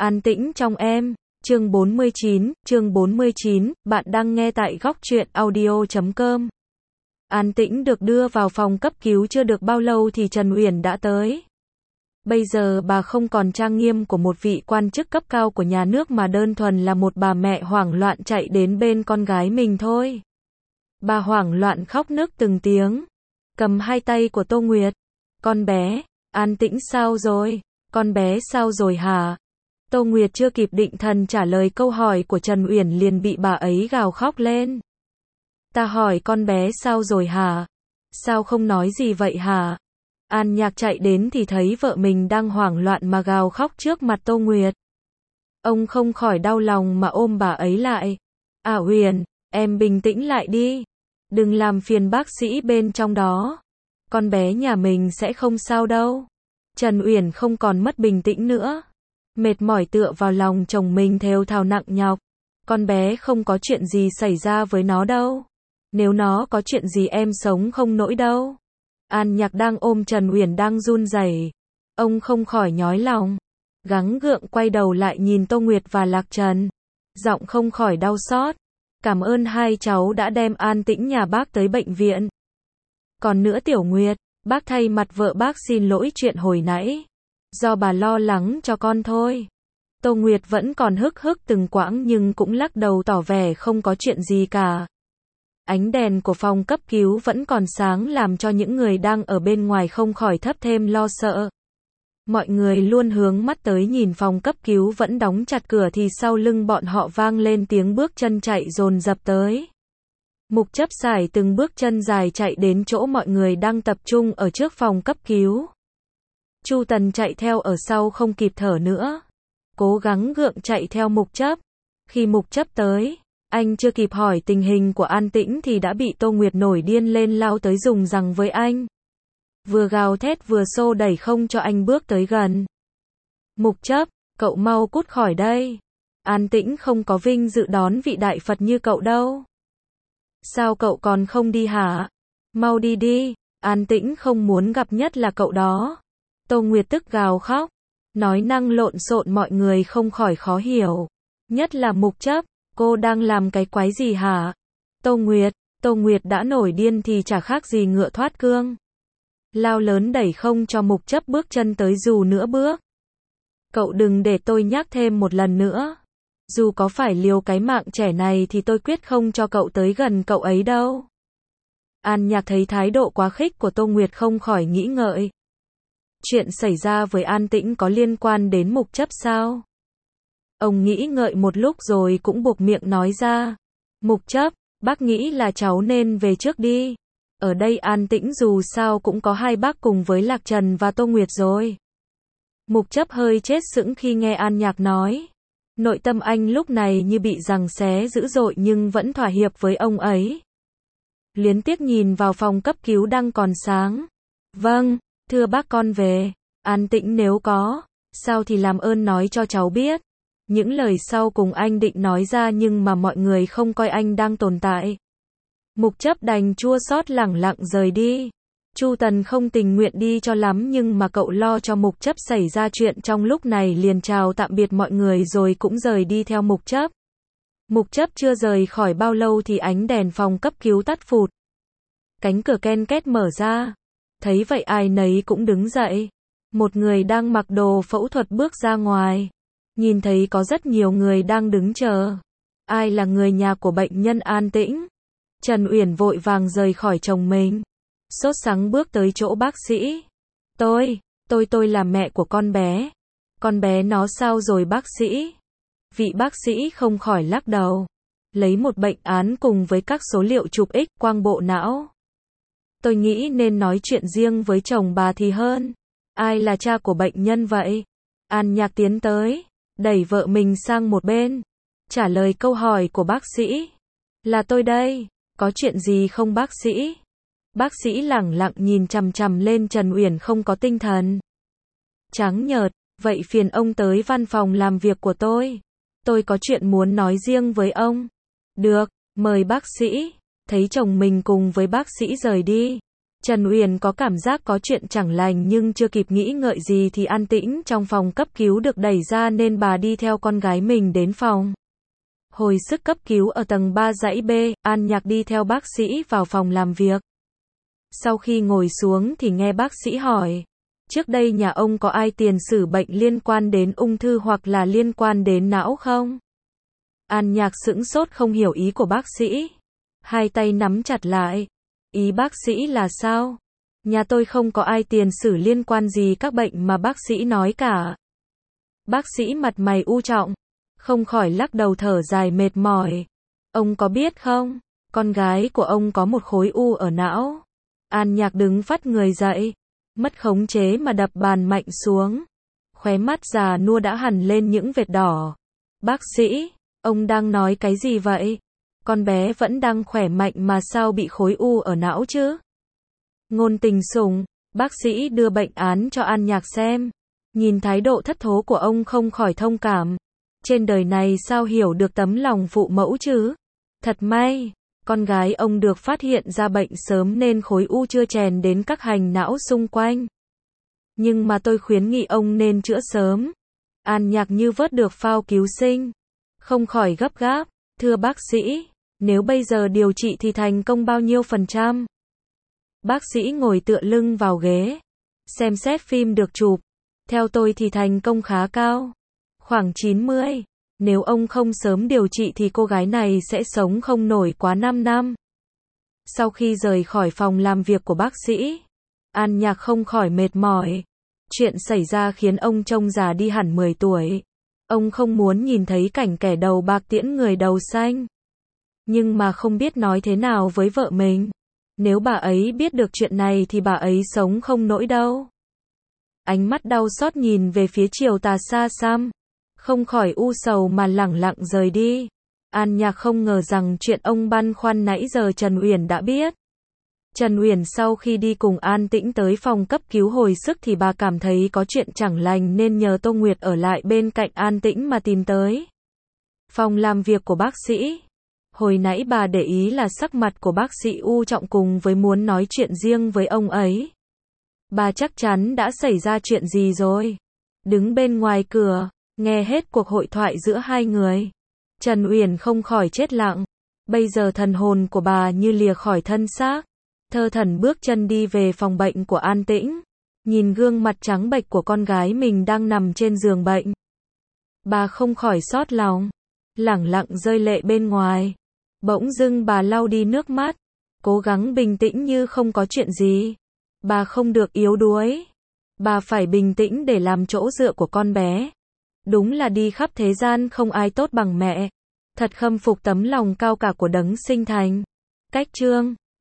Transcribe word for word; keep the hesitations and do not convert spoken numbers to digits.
An tĩnh trong em, chương bốn mươi chín, chương bốn mươi chín, bạn đang nghe tại góc truyện audio chấm com. An tĩnh được đưa vào phòng cấp cứu chưa được bao lâu thì Trần Uyển đã tới. Bây giờ bà không còn trang nghiêm của một vị quan chức cấp cao của nhà nước mà đơn thuần là một bà mẹ hoảng loạn chạy đến bên con gái mình thôi. Bà hoảng loạn khóc nức từng tiếng, cầm hai tay của Tô Nguyệt. Con bé, An tĩnh sao rồi? Con bé sao rồi hả? Tô Nguyệt chưa kịp định thần trả lời câu hỏi của Trần Uyển liền bị bà ấy gào khóc lên. Ta hỏi con bé sao rồi hả? Sao không nói gì vậy hả? An Nhạc chạy đến thì thấy vợ mình đang hoảng loạn mà gào khóc trước mặt Tô Nguyệt. Ông không khỏi đau lòng mà ôm bà ấy lại. À Uyển, em bình tĩnh lại đi. Đừng làm phiền bác sĩ bên trong đó. Con bé nhà mình sẽ không sao đâu. Trần Uyển không còn mất bình tĩnh nữa. Mệt mỏi tựa vào lòng chồng mình thều thào nặng nhọc. Con bé không có chuyện gì xảy ra với nó đâu. Nếu nó có chuyện gì em sống không nổi đâu. An Nhạc đang ôm Trần Uyển đang run rẩy. Ông không khỏi nhói lòng. Gắng gượng quay đầu lại nhìn Tô Nguyệt và Lạc Trần. Giọng không khỏi đau xót. Cảm ơn hai cháu đã đem An tĩnh nhà bác tới bệnh viện. Còn nữa Tiểu Nguyệt, bác thay mặt vợ bác xin lỗi chuyện hồi nãy. Do bà lo lắng cho con thôi. Tô Nguyệt vẫn còn hức hức từng quãng nhưng cũng lắc đầu tỏ vẻ không có chuyện gì cả. Ánh đèn của phòng cấp cứu vẫn còn sáng làm cho những người đang ở bên ngoài không khỏi thấp thêm lo sợ. Mọi người luôn hướng mắt tới nhìn phòng cấp cứu vẫn đóng chặt cửa thì sau lưng bọn họ vang lên tiếng bước chân chạy dồn dập tới. Mục Chấp sải từng bước chân dài chạy đến chỗ mọi người đang tập trung ở trước phòng cấp cứu. Chu Tần chạy theo ở sau không kịp thở nữa. Cố gắng gượng chạy theo Mục Chấp. Khi Mục Chấp tới, anh chưa kịp hỏi tình hình của An tĩnh thì đã bị Tô Nguyệt nổi điên lên lao tới dùng giằng với anh. Vừa gào thét vừa xô đẩy không cho anh bước tới gần. Mục Chấp, cậu mau cút khỏi đây. An tĩnh không có vinh dự đón vị đại Phật như cậu đâu. Sao cậu còn không đi hả? Mau đi đi, An tĩnh không muốn gặp nhất là cậu đó. Tô Nguyệt tức gào khóc. Nói năng lộn xộn mọi người không khỏi khó hiểu. Nhất là Mục Chấp, cô đang làm cái quái gì hả? Tô Nguyệt, Tô Nguyệt đã nổi điên thì chả khác gì ngựa thoát cương. Lao lớn đẩy không cho Mục Chấp bước chân tới dù nữa bước. Cậu đừng để tôi nhắc thêm một lần nữa. Dù có phải liều cái mạng trẻ này thì tôi quyết không cho cậu tới gần cậu ấy đâu. An Nhạc thấy thái độ quá khích của Tô Nguyệt không khỏi nghĩ ngợi. Chuyện xảy ra với An tĩnh có liên quan đến Mục Chấp sao? Ông nghĩ ngợi một lúc rồi cũng buộc miệng nói ra. Mục Chấp, bác nghĩ là cháu nên về trước đi. Ở đây An tĩnh dù sao cũng có hai bác cùng với Lạc Trần và Tô Nguyệt rồi. Mục Chấp hơi chết sững khi nghe An Nhạc nói. Nội tâm anh lúc này như bị giằng xé dữ dội nhưng vẫn thỏa hiệp với ông ấy. Liến tiếc nhìn vào phòng cấp cứu đang còn sáng. Vâng, thưa bác con về. An tĩnh nếu có, sao thì làm ơn nói cho cháu biết. Những lời sau cùng anh định nói ra nhưng mà mọi người không coi anh đang tồn tại. Mục Chấp đành chua xót lẳng lặng rời đi. Chu Tần không tình nguyện đi cho lắm nhưng mà cậu lo cho Mục Chấp xảy ra chuyện trong lúc này liền chào tạm biệt mọi người rồi cũng rời đi theo Mục Chấp. Mục Chấp chưa rời khỏi bao lâu thì ánh đèn phòng cấp cứu tắt phụt. Cánh cửa ken két mở ra. Thấy vậy ai nấy cũng đứng dậy. Một người đang mặc đồ phẫu thuật bước ra ngoài. Nhìn thấy có rất nhiều người đang đứng chờ. Ai là người nhà của bệnh nhân An tĩnh? Trần Uyển vội vàng rời khỏi chồng mình. Sốt sắng bước tới chỗ bác sĩ. Tôi, tôi tôi là mẹ của con bé. Con bé nó sao rồi bác sĩ? Vị bác sĩ không khỏi lắc đầu. Lấy một bệnh án cùng với các số liệu chụp X quang bộ não. Tôi nghĩ nên nói chuyện riêng với chồng bà thì hơn. Ai là cha của bệnh nhân vậy? An Nhạc tiến tới, đẩy vợ mình sang một bên. Trả lời câu hỏi của bác sĩ. Là tôi đây, có chuyện gì không bác sĩ? Bác sĩ lẳng lặng nhìn chằm chằm lên Trần Uyển không có tinh thần. Trắng nhợt, vậy phiền ông tới văn phòng làm việc của tôi. Tôi có chuyện muốn nói riêng với ông. Được, mời bác sĩ. Thấy chồng mình cùng với bác sĩ rời đi. Trần Uyển có cảm giác có chuyện chẳng lành nhưng chưa kịp nghĩ ngợi gì thì An Tĩnh trong phòng cấp cứu được đẩy ra nên bà đi theo con gái mình đến phòng hồi sức cấp cứu ở tầng ba dãy B. An Nhạc đi theo bác sĩ vào phòng làm việc. Sau khi ngồi xuống thì nghe bác sĩ hỏi, trước đây nhà ông có ai tiền sử bệnh liên quan đến ung thư hoặc là liên quan đến não không? An Nhạc sững sốt không hiểu ý của bác sĩ. Hai tay nắm chặt lại. Ý bác sĩ là sao? Nhà tôi không có ai tiền sử liên quan gì các bệnh mà bác sĩ nói cả. Bác sĩ mặt mày u trọng, không khỏi lắc đầu thở dài mệt mỏi. Ông có biết không, con gái của ông có một khối u ở não. An Nhạc đứng phắt người dậy, mất khống chế mà đập bàn mạnh xuống. Khóe mắt già nua đã hằn lên những vệt đỏ. Bác sĩ, ông đang nói cái gì vậy? Con bé vẫn đang khỏe mạnh mà sao bị khối u ở não chứ? Ngôn Tình Sùng, bác sĩ đưa bệnh án cho An Nhạc xem. Nhìn thái độ thất thố của ông không khỏi thông cảm. Trên đời này sao hiểu được tấm lòng phụ mẫu chứ? Thật may, con gái ông được phát hiện ra bệnh sớm nên khối u chưa chèn đến các hành não xung quanh. Nhưng mà tôi khuyến nghị ông nên chữa sớm. An Nhạc như vớt được phao cứu sinh. Không khỏi gấp gáp, thưa bác sĩ, nếu bây giờ điều trị thì thành công bao nhiêu phần trăm? Bác sĩ ngồi tựa lưng vào ghế, xem xét phim được chụp. Theo tôi thì thành công khá cao, khoảng chín mươi. Nếu ông không sớm điều trị thì cô gái này sẽ sống không nổi quá năm năm. Sau khi rời khỏi phòng làm việc của bác sĩ, An Nhạc không khỏi mệt mỏi. Chuyện xảy ra khiến ông trông già đi hẳn mười tuổi. Ông không muốn nhìn thấy cảnh kẻ đầu bạc tiễn người đầu xanh. Nhưng mà không biết nói thế nào với vợ mình. Nếu bà ấy biết được chuyện này thì bà ấy sống không nổi đâu. Ánh mắt đau xót nhìn về phía chiều tà xa xăm. Không khỏi u sầu mà lẳng lặng rời đi. An Nhạc không ngờ rằng chuyện ông băn khoăn nãy giờ Trần Uyển đã biết. Trần Uyển sau khi đi cùng An Tĩnh tới phòng cấp cứu hồi sức thì bà cảm thấy có chuyện chẳng lành nên nhờ Tô Nguyệt ở lại bên cạnh An Tĩnh mà tìm tới phòng làm việc của bác sĩ. Hồi nãy bà để ý là sắc mặt của bác sĩ u trọng cùng với muốn nói chuyện riêng với ông ấy. Bà chắc chắn đã xảy ra chuyện gì rồi. Đứng bên ngoài cửa, nghe hết cuộc hội thoại giữa hai người. Trần Uyển không khỏi chết lặng. Bây giờ thần hồn của bà như lìa khỏi thân xác. Thơ thẩn bước chân đi về phòng bệnh của An Tĩnh. Nhìn gương mặt trắng bệch của con gái mình đang nằm trên giường bệnh. Bà không khỏi xót lòng. Lẳng lặng rơi lệ bên ngoài. Bỗng dưng bà lau đi nước mắt. Cố gắng bình tĩnh như không có chuyện gì. Bà không được yếu đuối. Bà phải bình tĩnh để làm chỗ dựa của con bé. Đúng là đi khắp thế gian không ai tốt bằng mẹ. Thật khâm phục tấm lòng cao cả của đấng sinh thành. Cách chương